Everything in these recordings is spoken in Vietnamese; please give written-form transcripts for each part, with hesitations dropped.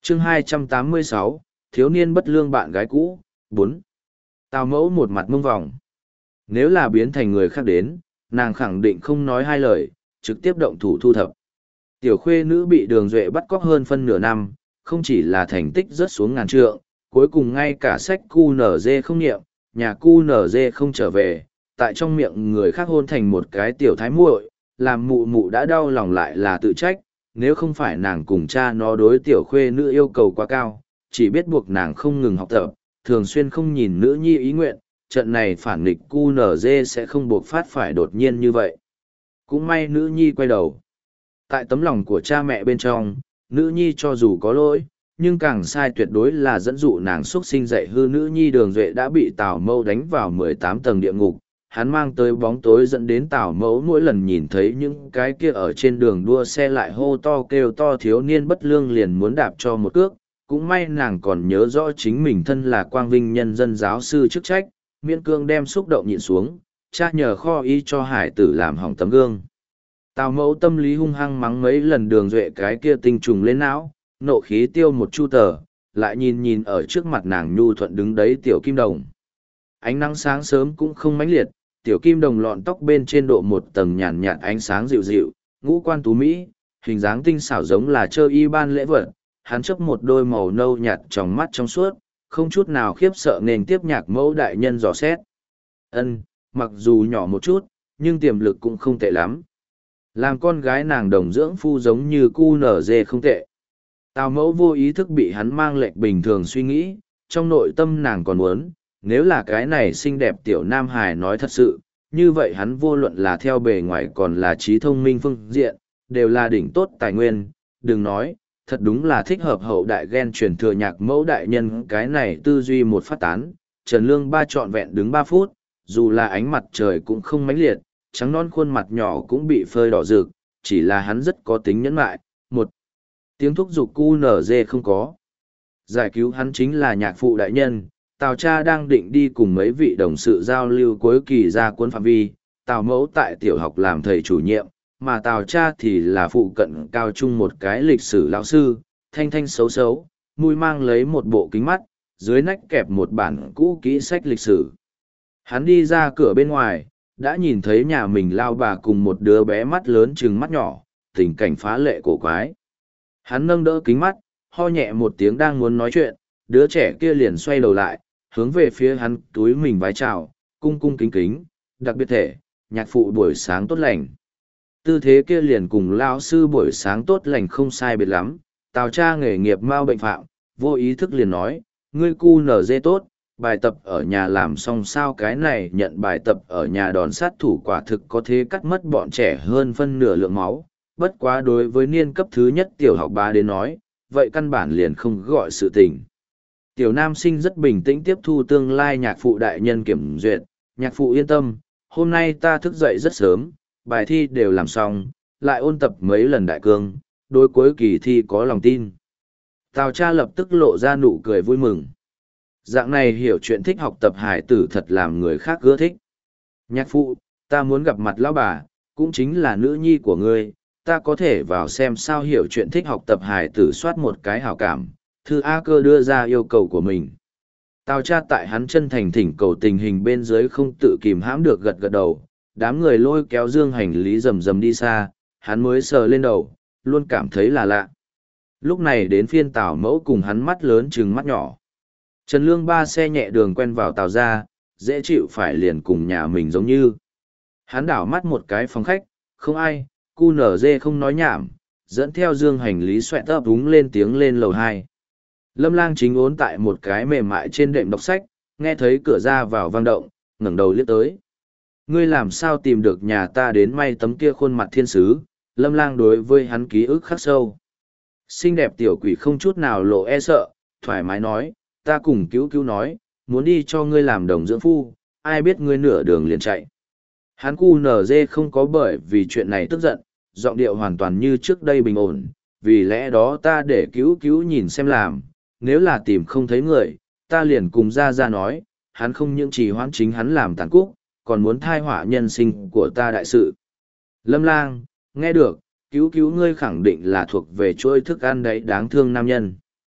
chương 286, thiếu niên bất lương bạn gái cũ, 4. Tào mẫu một mặt mông vòng. Nếu là biến thành người khác đến, nàng khẳng định không nói hai lời, trực tiếp động thủ thu thập. Tiểu khuê nữ bị Đường Duệ bắt cóc hơn phân nửa năm, không chỉ là thành tích rớt xuống ngàn trượng, cuối cùng ngay cả sách QNZ không niệm, nhà QNZ không trở về, tại trong miệng người khác hôn thành một cái tiểu thái muội, làm mụ mụ đã đau lòng lại là tự trách, nếu không phải nàng cùng cha nó đối tiểu khuê nữ yêu cầu quá cao, chỉ biết buộc nàng không ngừng học tập, thường xuyên không nhìn nữ nhi ý nguyện, trận này phản nghịch QNZ sẽ không buộc phát phải đột nhiên như vậy. Cũng may nữ nhi quay đầu. Tại tấm lòng của cha mẹ bên trong, nữ nhi cho dù có lỗi, nhưng càng sai tuyệt đối là dẫn dụ nàng xuất sinh dạy hư nữ nhi. Đường Duệ đã bị Tào Mẫu đánh vào 18 tầng địa ngục, hắn mang tới bóng tối dẫn đến Tào Mẫu mỗi lần nhìn thấy những cái kia ở trên đường đua xe lại hô to kêu to thiếu niên bất lương liền muốn đạp cho một cước. Cũng may nàng còn nhớ rõ chính mình thân là quang vinh nhân dân giáo sư chức trách, miễn cương đem xúc động nhịn xuống, cha nhờ kho y cho hải tử làm hỏng tấm gương. Tào Mẫu tâm lý hung hăng mắng mấy lần Đường Duệ cái kia tinh trùng lên não, nộ khí tiêu một chu tờ, lại nhìn ở trước mặt nàng nhu thuận đứng đấy tiểu kim đồng. Ánh nắng sáng sớm cũng không mãnh liệt, tiểu kim đồng lọn tóc bên trên độ một tầng nhàn nhạt ánh sáng dịu dịu, ngũ quan tú mỹ, hình dáng tinh xảo giống là chơi y ban lễ vật, hắn chấp một đôi màu nâu nhạt trong mắt trong suốt, không chút nào khiếp sợ nên tiếp Nhạc Mẫu đại nhân dò xét. Mặc dù nhỏ một chút, nhưng tiềm lực cũng không tệ lắm. Làm con gái nàng đồng dưỡng phu giống như QNZ không tệ. Tào Mẫu vô ý thức bị hắn mang lệch bình thường suy nghĩ, trong nội tâm nàng còn muốn, nếu là cái này xinh đẹp tiểu nam hài nói thật sự, như vậy hắn vô luận là theo bề ngoài còn là trí thông minh phương diện, đều là đỉnh tốt tài nguyên, đừng nói, thật đúng là thích hợp hậu đại gen truyền thừa Nhạc Mẫu đại nhân cái này tư duy một phát tán, Trần Lương Ba trọn vẹn đứng 3 phút, dù là ánh mặt trời cũng không mãnh liệt, trắng non khuôn mặt nhỏ cũng bị phơi đỏ rực, chỉ là hắn rất có tính nhẫn nại, một tiếng thúc giục QNZ không có. Giải cứu hắn chính là nhạc phụ đại nhân, Tào cha đang định đi cùng mấy vị đồng sự giao lưu cuối kỳ ra quân phạm vi, Tào Mẫu tại tiểu học làm thầy chủ nhiệm, mà Tào cha thì là phụ cận cao trung một cái lịch sử lão sư, thanh thanh xấu xấu, mũi mang lấy một bộ kính mắt, dưới nách kẹp một bản cũ kỹ sách lịch sử. Hắn đi ra cửa bên ngoài, đã nhìn thấy nhà mình lao bà cùng một đứa bé mắt lớn chừng mắt nhỏ, tình cảnh phá lệ cổ quái. Hắn nâng đỡ kính mắt, ho nhẹ một tiếng đang muốn nói chuyện, đứa trẻ kia liền xoay đầu lại, hướng về phía hắn túi mình vái chào, cung cung kính kính, đặc biệt thể, nhạc phụ buổi sáng tốt lành. Tư thế kia liền cùng lao sư buổi sáng tốt lành không sai biệt lắm, Tào cha nghề nghiệp mau bệnh phạm, vô ý thức liền nói, ngươi QNZ tốt, bài tập ở nhà làm xong sao cái này nhận bài tập ở nhà đòn sát thủ quả thực có thế cắt mất bọn trẻ hơn phân nửa lượng máu, bất quá đối với niên cấp thứ nhất tiểu học ba đến nói, vậy căn bản liền không gọi sự tình. Tiểu nam sinh rất bình tĩnh tiếp thu tương lai nhạc phụ đại nhân kiểm duyệt, nhạc phụ yên tâm, hôm nay ta thức dậy rất sớm, bài thi đều làm xong, lại ôn tập mấy lần đại cương, đối cuối kỳ thi có lòng tin. Tào cha lập tức lộ ra nụ cười vui mừng. Dạng này hiểu chuyện thích học tập hải tử thật làm người khác ưa thích. Nhạc phụ, ta muốn gặp mặt lão bà, cũng chính là nữ nhi của ngươi, ta có thể vào xem sao hiểu chuyện thích học tập hải tử soát một cái hảo cảm. Thư A Cơ đưa ra yêu cầu của mình. Tào cha tại hắn chân thành thỉnh cầu tình hình bên dưới không tự kìm hãm được gật gật đầu, đám người lôi kéo dương hành lý rầm rầm đi xa, hắn mới sờ lên đầu, luôn cảm thấy là lạ. Lúc này đến phiên Tào Mẫu cùng hắn mắt lớn chừng mắt nhỏ. Trần Lương Ba xe nhẹ đường quen vào Tào ra, dễ chịu phải liền cùng nhà mình giống như. Hắn đảo mắt một cái phòng khách, không ai, QNZ không nói nhảm, dẫn theo dương hành lý xoẹt ấp đúng lên tiếng lên lầu 2. Lâm Lang chính ốn tại một cái mềm mại trên đệm đọc sách, nghe thấy cửa ra vào vang động, ngẩng đầu liếc tới. Ngươi làm sao tìm được nhà ta đến may tấm kia khuôn mặt thiên sứ, Lâm Lang đối với hắn ký ức khắc sâu. Xinh đẹp tiểu quỷ không chút nào lộ e sợ, thoải mái nói, ta cùng cứu cứu nói, muốn đi cho ngươi làm đồng dưỡng phu, ai biết ngươi nửa đường liền chạy. Hắn QNZ không có bởi vì chuyện này tức giận, giọng điệu hoàn toàn như trước đây bình ổn, vì lẽ đó ta để cứu cứu nhìn xem làm, nếu là tìm không thấy người, ta liền cùng ra nói, hắn không những chỉ hoãn chính hắn làm tàn cúc, còn muốn thai họa nhân sinh của ta đại sự. Lâm Lang, nghe được, cứu cứu ngươi khẳng định là thuộc về chuỗi thức ăn đấy đáng thương nam nhân.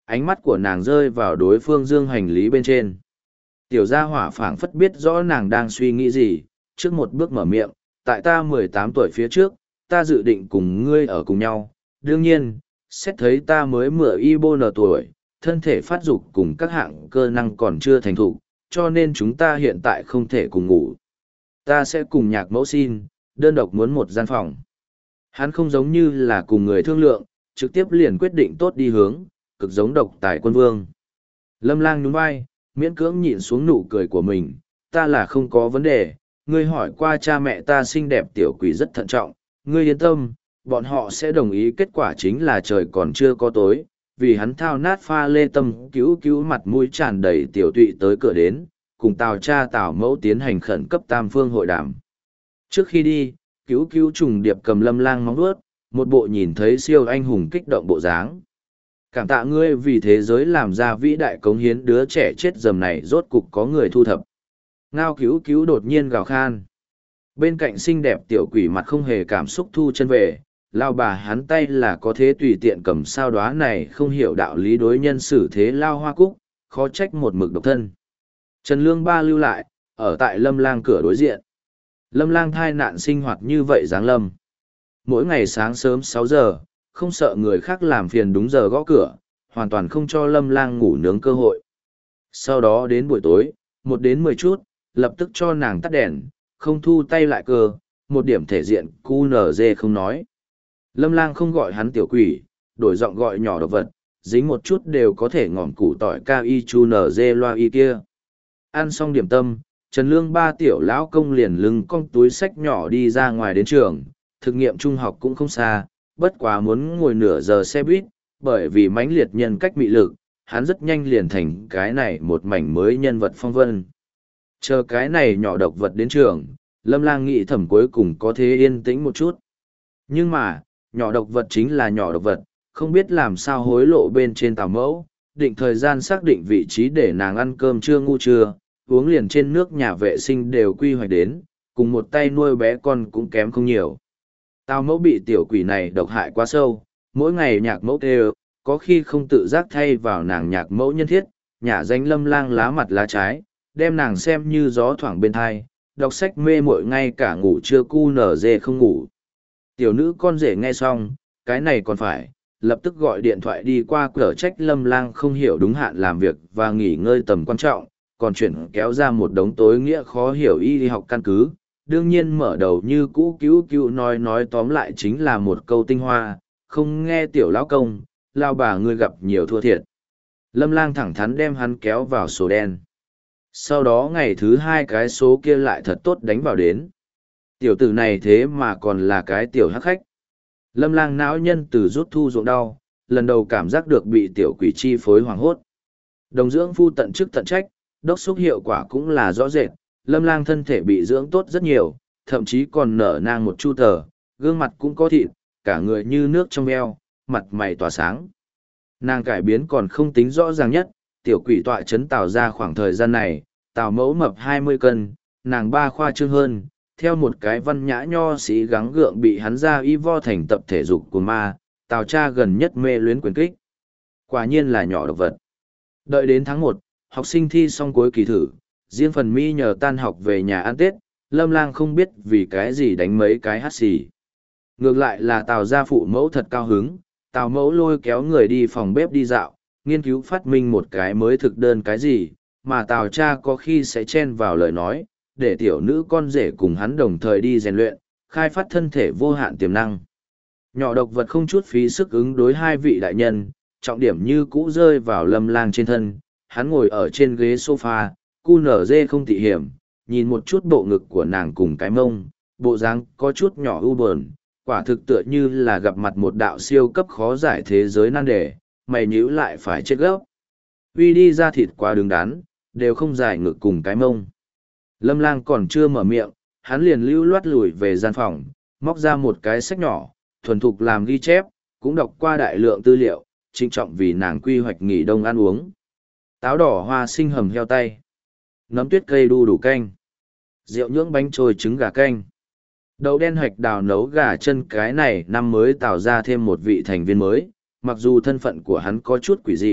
ánh mắt của nàng rơi vào đối phương dương hành lý bên trên. Tiểu gia hỏa phảng phất biết rõ nàng đang suy nghĩ gì, trước một bước mở miệng, tại ta 18 tuổi phía trước, ta dự định cùng ngươi ở cùng nhau. Đương nhiên, xét thấy ta mới mửa y tuổi, thân thể phát dục cùng các hạng cơ năng còn chưa thành thục, cho nên chúng ta hiện tại không thể cùng ngủ. Ta sẽ cùng nhạc mẫu xin, đơn độc muốn một gian phòng. Hắn không giống như là cùng người thương lượng, trực tiếp liền quyết định tốt đi hướng, cực giống độc tài quân vương. Lâm Lang nhún vai, miễn cưỡng nhịn xuống nụ cười của mình, ta là không có vấn đề, ngươi hỏi qua cha mẹ ta xinh đẹp tiểu quỷ rất thận trọng, ngươi yên tâm, bọn họ sẽ đồng ý, kết quả chính là trời còn chưa có tối, vì hắn thao nát pha lê tâm cứu cứu mặt mũi tràn đầy tiểu tụy tới cửa đến, cùng Tào cha Tào mẫu tiến hành khẩn cấp tam phương hội đàm. Trước khi đi, cứu cứu trùng điệp cầm Lâm Lang móng vuốt, một bộ nhìn thấy siêu anh hùng kích động bộ dáng. Cảm tạ ngươi vì thế giới làm ra vĩ đại cống hiến, đứa trẻ chết dầm này rốt cục có người thu thập. Ngao cứu cứu đột nhiên gào khan. Bên cạnh xinh đẹp tiểu quỷ mặt không hề cảm xúc thu chân về, lao bà hắn tay là có thế tùy tiện cầm sao đóa này không hiểu đạo lý đối nhân xử thế lao hoa cúc, khó trách một mực độc thân. Trần Lương Ba lưu lại, ở tại Lâm Lang cửa đối diện. Lâm Lang thai nạn sinh hoạt như vậy giáng lâm. Mỗi ngày sáng sớm 6 giờ, không sợ người khác làm phiền đúng giờ gõ cửa, hoàn toàn không cho Lâm Lang ngủ nướng cơ hội. Sau đó đến buổi tối, 1 đến 10 chút, lập tức cho nàng tắt đèn, không thu tay lại cơ, một điểm thể diện QNZ không nói. Lâm Lang không gọi hắn tiểu quỷ, đổi giọng gọi nhỏ độc vật, dính một chút đều có thể ngỏm củ tỏi cao y chu NZ loa y kia. Ăn xong điểm tâm, Trần Lương Ba tiểu lão công liền lưng cong túi sách nhỏ đi ra ngoài đến trường, thực nghiệm trung học cũng không xa, bất quá muốn ngồi nửa giờ xe buýt, bởi vì mãnh liệt nhân cách mị lực, hắn rất nhanh liền thành cái này một mảnh mới nhân vật phong vân. Chờ cái này nhỏ độc vật đến trường, Lâm Lang nghĩ thầm cuối cùng có thế yên tĩnh một chút. Nhưng mà, nhỏ độc vật chính là nhỏ độc vật, không biết làm sao hối lộ bên trên Tào mẫu, định thời gian xác định vị trí để nàng ăn cơm trưa ngu trưa, uống liền trên nước nhà vệ sinh đều quy hoạch đến, cùng một tay nuôi bé con cũng kém không nhiều. Tào mẫu bị tiểu quỷ này độc hại quá sâu, mỗi ngày nhạc mẫu kêu, có khi không tự giác thay vào nàng nhạc mẫu nhân thiết, nhả danh Lâm Lang lá mặt lá trái, đem nàng xem như gió thoảng bên thai, đọc sách mê muội ngay cả ngủ trưa cu nở dê không ngủ. Tiểu nữ con rể nghe xong, cái này còn phải, lập tức gọi điện thoại đi qua cửa trách Lâm Lang không hiểu đúng hạn làm việc và nghỉ ngơi tầm quan trọng, còn chuyển kéo ra một đống tối nghĩa khó hiểu y học căn cứ. Đương nhiên mở đầu như cũ cứu cứu nói tóm lại chính là một câu tinh hoa, không nghe tiểu lão công, lao bà ngươi gặp nhiều thua thiệt. Lâm Lang thẳng thắn đem hắn kéo vào sổ đen. Sau đó ngày thứ 2 cái số kia lại thật tốt đánh vào đến. Tiểu tử này thế mà còn là cái tiểu hắc khách. Lâm Lang não nhân từ rút thu ruộng đau, lần đầu cảm giác được bị tiểu quỷ chi phối hoảng hốt. Đồng dưỡng phu tận chức tận trách, đốc xúc hiệu quả cũng là rõ rệt. Lâm Lang thân thể bị dưỡng tốt rất nhiều, thậm chí còn nở nang một chu tờ, gương mặt cũng có thịt, cả người như nước trong veo, mặt mày tỏa sáng. Nàng cải biến còn không tính rõ ràng nhất, tiểu quỷ tọa chấn Tào ra khoảng thời gian này, Tào mẫu mập 20 cân, nàng 3 khoa trương hơn, theo một cái văn nhã nho sĩ gắng gượng bị hắn ra y vo thành tập thể dục của ma, Tào cha gần nhất mê luyến quyền kích. Quả nhiên là nhỏ độc vật. Đợi đến tháng 1, học sinh thi xong cuối kỳ thử, riêng phần mi nhờ tan học về nhà ăn Tết, Lâm Lang không biết vì cái gì đánh mấy cái hắt xì. Ngược lại là Tào gia phụ mẫu thật cao hứng, Tào mẫu lôi kéo người đi phòng bếp đi dạo, nghiên cứu phát minh một cái mới thực đơn cái gì, mà Tào cha có khi sẽ chen vào lời nói, để tiểu nữ con rể cùng hắn đồng thời đi rèn luyện, khai phát thân thể vô hạn tiềm năng. Nhỏ độc vật không chút phí sức ứng đối 2 vị đại nhân, trọng điểm như cũ rơi vào Lâm Lang trên thân, hắn ngồi ở trên ghế sofa, cu nở dê không tị hiểm, nhìn một chút bộ ngực của nàng cùng cái mông, bộ dáng có chút nhỏ u buồn, quả thực tựa như là gặp mặt một đạo siêu cấp khó giải thế giới nan đề, mày nhíu lại phải chết gốc. Uy đi ra thịt quá đứng đắn, đều không giải ngực cùng cái mông. Lâm Lang còn chưa mở miệng, hắn liền lưu loát lùi về gian phòng, móc ra một cái sách nhỏ, thuần thục làm ghi chép, cũng đọc qua đại lượng tư liệu, trinh trọng vì nàng quy hoạch nghỉ đông ăn uống. Táo đỏ hoa sinh hầm heo tay, nấm tuyết cây đu đủ canh, rượu nhưỡng bánh trôi trứng gà canh, đậu đen hoạch đào nấu gà chân. Cái này năm mới tạo ra thêm một vị thành viên mới, mặc dù thân phận của hắn có chút quỷ dị,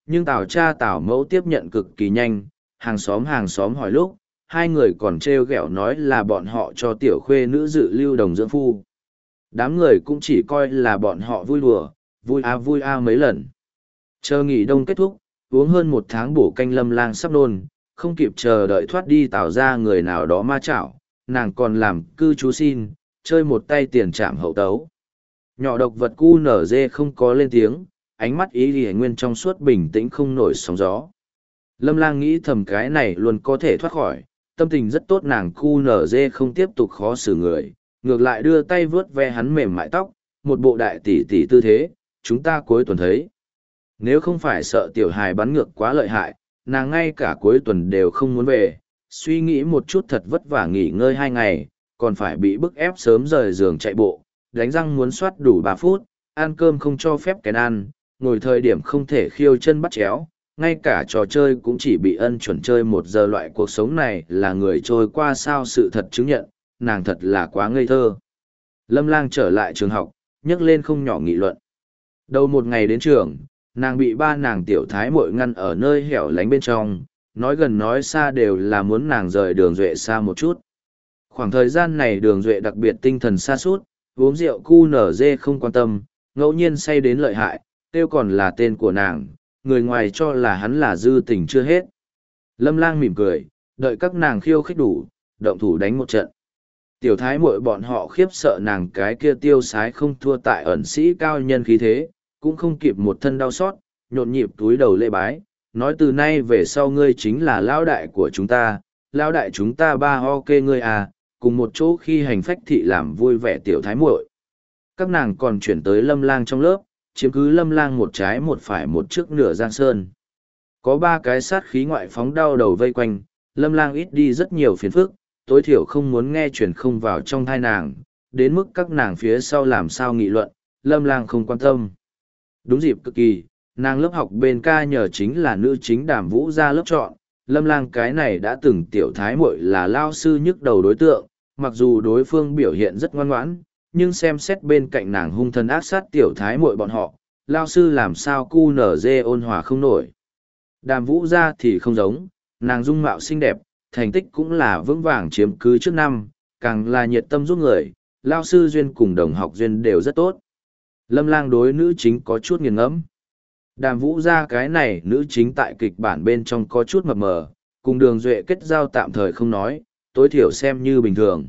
Nhưng Tào cha Tào mẫu tiếp nhận cực kỳ nhanh, hàng xóm hỏi lúc, hai người còn trêu ghẹo nói là bọn họ cho tiểu khuê nữ dự lưu đồng dưỡng phu. Đám người cũng chỉ coi là bọn họ vui đùa, vui a mấy lần. Chờ nghỉ đông kết thúc, uống hơn một tháng bổ canh Lâm Lang sắp nôn, không kịp chờ đợi thoát đi Tào ra người nào đó ma chảo, nàng còn làm cư trú xin, chơi một tay tiền trảm hậu tấu. Nhỏ độc vật cu nở dê không có lên tiếng, ánh mắt ý ghi nguyên trong suốt bình tĩnh không nổi sóng gió. Lâm Lang nghĩ thầm cái này luôn có thể thoát khỏi, tâm tình rất tốt, nàng cu nở dê không tiếp tục khó xử người, ngược lại đưa tay vướt ve hắn mềm mại tóc, một bộ đại tỷ tỷ tư thế, chúng ta cuối tuần thấy. Nếu không phải sợ tiểu hài bắn ngược quá lợi hại, nàng ngay cả cuối tuần đều không muốn về, suy nghĩ một chút thật vất vả nghỉ ngơi 2 ngày, còn phải bị bức ép sớm rời giường chạy bộ, đánh răng muốn soát đủ 3 phút, ăn cơm không cho phép kén ăn, ngồi thời điểm không thể khiêu chân bắt chéo, ngay cả trò chơi cũng chỉ bị ân chuẩn chơi 1 giờ. Loại cuộc sống này là người trôi qua sao, sự thật chứng nhận, nàng thật là quá ngây thơ. Lâm Lang trở lại trường học, nhấc lên không nhỏ nghị luận. Đầu một ngày đến trường, nàng bị ba nàng tiểu thái muội ngăn ở nơi hẻo lánh bên trong, nói gần nói xa đều là muốn nàng rời Đường Duệ xa một chút. Khoảng thời gian này Đường Duệ đặc biệt tinh thần sa sút, uống rượu cu nở dê không quan tâm, ngẫu nhiên say đến lợi hại, tiêu còn là tên của nàng, người ngoài cho là hắn là dư tình chưa hết. Lâm Lang mỉm cười, đợi các nàng khiêu khích đủ, động thủ đánh một trận. Tiểu thái muội bọn họ khiếp sợ nàng cái kia tiêu sái không thua tại ẩn sĩ cao nhân khí thế, cũng không kịp một thân đau xót, nhộn nhịp túi đầu lễ bái, nói từ nay về sau ngươi chính là lão đại của chúng ta, lão đại chúng ta ba ok ngươi à, cùng một chỗ khi hành phách thị làm vui vẻ tiểu thái muội. Các nàng còn chuyển tới Lâm Lang trong lớp, chiếm cứ Lâm Lang một trái một phải một trước nửa giang sơn. Có 3 cái sát khí ngoại phóng đau đầu vây quanh, Lâm Lang ít đi rất nhiều phiền phức, tối thiểu không muốn nghe chuyển không vào trong thai nàng, đến mức các nàng phía sau làm sao nghị luận, Lâm Lang không quan tâm. Đúng dịp cực kỳ, nàng lớp học bên ca nhờ chính là nữ chính Đàm Vũ ra lớp chọn, Lâm Lang cái này đã từng tiểu thái muội là lao sư nhức đầu đối tượng, mặc dù đối phương biểu hiện rất ngoan ngoãn, nhưng xem xét bên cạnh nàng hung thần ác sát tiểu thái muội bọn họ, lao sư làm sao cu nở dê ôn hòa không nổi. Đàm Vũ ra thì không giống, nàng dung mạo xinh đẹp, thành tích cũng là vững vàng chiếm cứ trước năm, càng là nhiệt tâm giúp người, lao sư duyên cùng đồng học duyên đều rất tốt. Lâm Lang đối nữ chính có chút nghiền ngẫm. Đàm Vũ ra cái này nữ chính tại kịch bản bên trong có chút mập mờ, cùng Đường Duệ kết giao tạm thời không nói, tối thiểu xem như bình thường.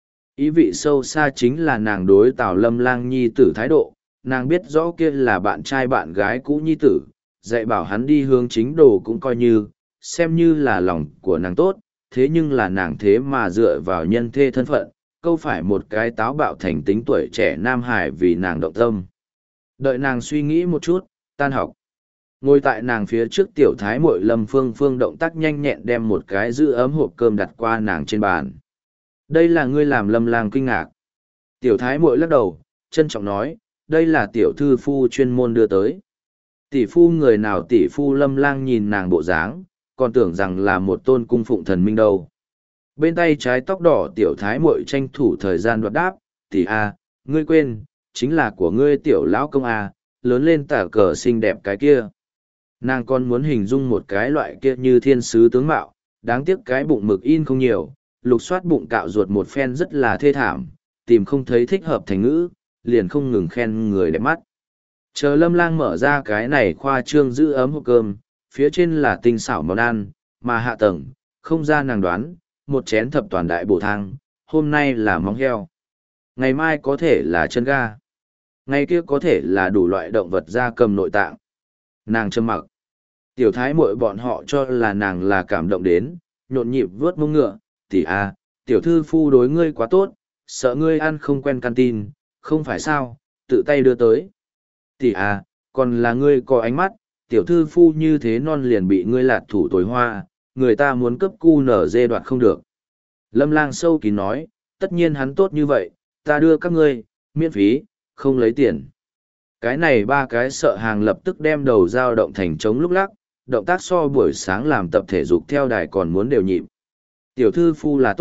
Ý vị sâu xa chính là nàng đối Tào Lâm Lang nhi tử thái độ, nàng biết rõ kia là bạn trai bạn gái cũ nhi tử, dạy bảo hắn đi hướng chính đồ cũng coi như, xem như là lòng của nàng tốt, thế nhưng là nàng thế mà dựa vào nhân thê thân phận, câu phải một cái táo bạo thành tính tuổi trẻ Nam Hải vì nàng động tâm. Đợi nàng suy nghĩ một chút, tan học. Ngồi tại nàng phía trước tiểu thái muội Lâm Phương Phương động tác nhanh nhẹn đem một cái giữ ấm hộp cơm đặt qua nàng trên bàn. Đây là ngươi làm Lâm Lang kinh ngạc. Tiểu thái muội lắc đầu, trân trọng nói, đây là tiểu thư phu chuyên môn đưa tới. Tỷ phu người nào tỷ phu Lâm Lang nhìn nàng bộ dáng, còn tưởng rằng là một tôn cung phụng thần minh đâu. Bên tay trái tóc đỏ tiểu thái muội tranh thủ thời gian đoạt đáp, tỷ a, ngươi quên, chính là của ngươi tiểu lão công a, lớn lên tả cờ xinh đẹp cái kia. Nàng còn muốn hình dung một cái loại kia như thiên sứ tướng mạo, đáng tiếc cái bụng mực in không nhiều, lục soát bụng cạo ruột một phen rất là thê thảm, tìm không thấy thích hợp thành ngữ, liền không ngừng khen người đẹp mắt. Chờ Lâm Lang mở ra cái này khoa trương giữ ấm hộp cơm, phía trên là tinh xảo món ăn, mà hạ tầng, không ra nàng đoán, một chén thập toàn đại bổ thang, hôm nay là móng heo. Ngày mai có thể là chân ga. Ngày kia có thể là đủ loại động vật gia cầm nội tạng. Nàng trầm mặc. Tiểu thái muội bọn họ cho là nàng là cảm động đến, nhộn nhịp vớt mông ngựa, tỷ a, tiểu thư phu đối ngươi quá tốt, sợ ngươi ăn không quen canteen, không phải sao, tự tay đưa tới. Tỷ a, còn là ngươi có ánh mắt, tiểu thư phu như thế non liền bị ngươi lạt thủ tối hoa, người ta muốn cấp cu nở dê đoạt không được. Lâm Lang sâu kín nói, tất nhiên hắn tốt như vậy, ta đưa các ngươi, miễn phí, không lấy tiền. Cái này 3 cái sợ hàng lập tức đem đầu dao động thành trống lúc lắc, động tác so buổi sáng làm tập thể dục theo đài còn muốn đều nhịp. Tiểu thư phu là tốt,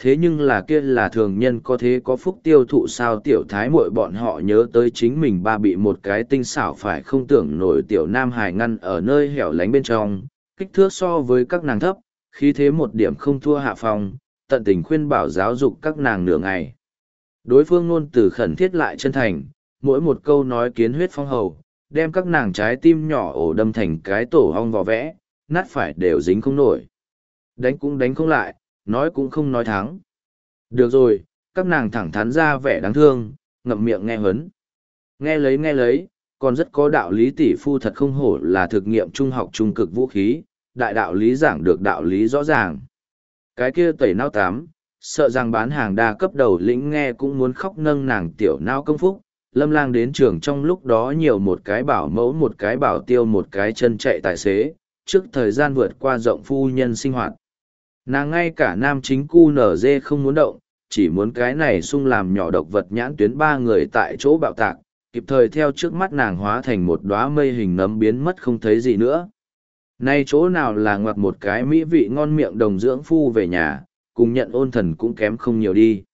Thế nhưng là kia là thường nhân có thế có phúc tiêu thụ sao tiểu thái muội bọn họ nhớ tới chính mình ba bị một cái tinh xảo phải không tưởng nổi tiểu nam hài ngăn ở nơi hẻo lánh bên trong, kích thước so với các nàng thấp, khí thế một điểm không thua hạ phòng, tận tình khuyên bảo giáo dục các nàng nửa ngày. Đối phương ngôn từ khẩn thiết lại chân thành, mỗi một câu nói kiến huyết phong hầu, đem các nàng trái tim nhỏ ổ đâm thành cái tổ hong vò vẽ, nát phải đều dính không nổi. Đánh cũng đánh không lại, nói cũng không nói thắng. Được rồi, các nàng thẳng thắn ra vẻ đáng thương, ngậm miệng nghe hấn. Nghe lấy, còn rất có đạo lý tỷ phu thật không hổ là thực nghiệm trung học trung cực vũ khí, đại đạo lý giảng được đạo lý rõ ràng. Cái kia tẩy não tám, sợ rằng bán hàng đa cấp đầu lĩnh nghe cũng muốn khóc nâng nàng tiểu não công phúc. Lâm Lang đến trường trong lúc đó nhiều một cái bảo mẫu một cái bảo tiêu một cái chân chạy tài xế, trước thời gian vượt qua rộng phu nhân sinh hoạt. Nàng ngay cả nam chính cu nở dê không muốn động, chỉ muốn cái này sung làm nhỏ độc vật nhãn tuyến ba người tại chỗ bạo tạc, kịp thời theo trước mắt nàng hóa thành một đóa mây hình nấm biến mất không thấy gì nữa. Nay chỗ nào là ngoặt một cái mỹ vị ngon miệng đồng dưỡng phu về nhà, cùng nhận ôn thần cũng kém không nhiều đi.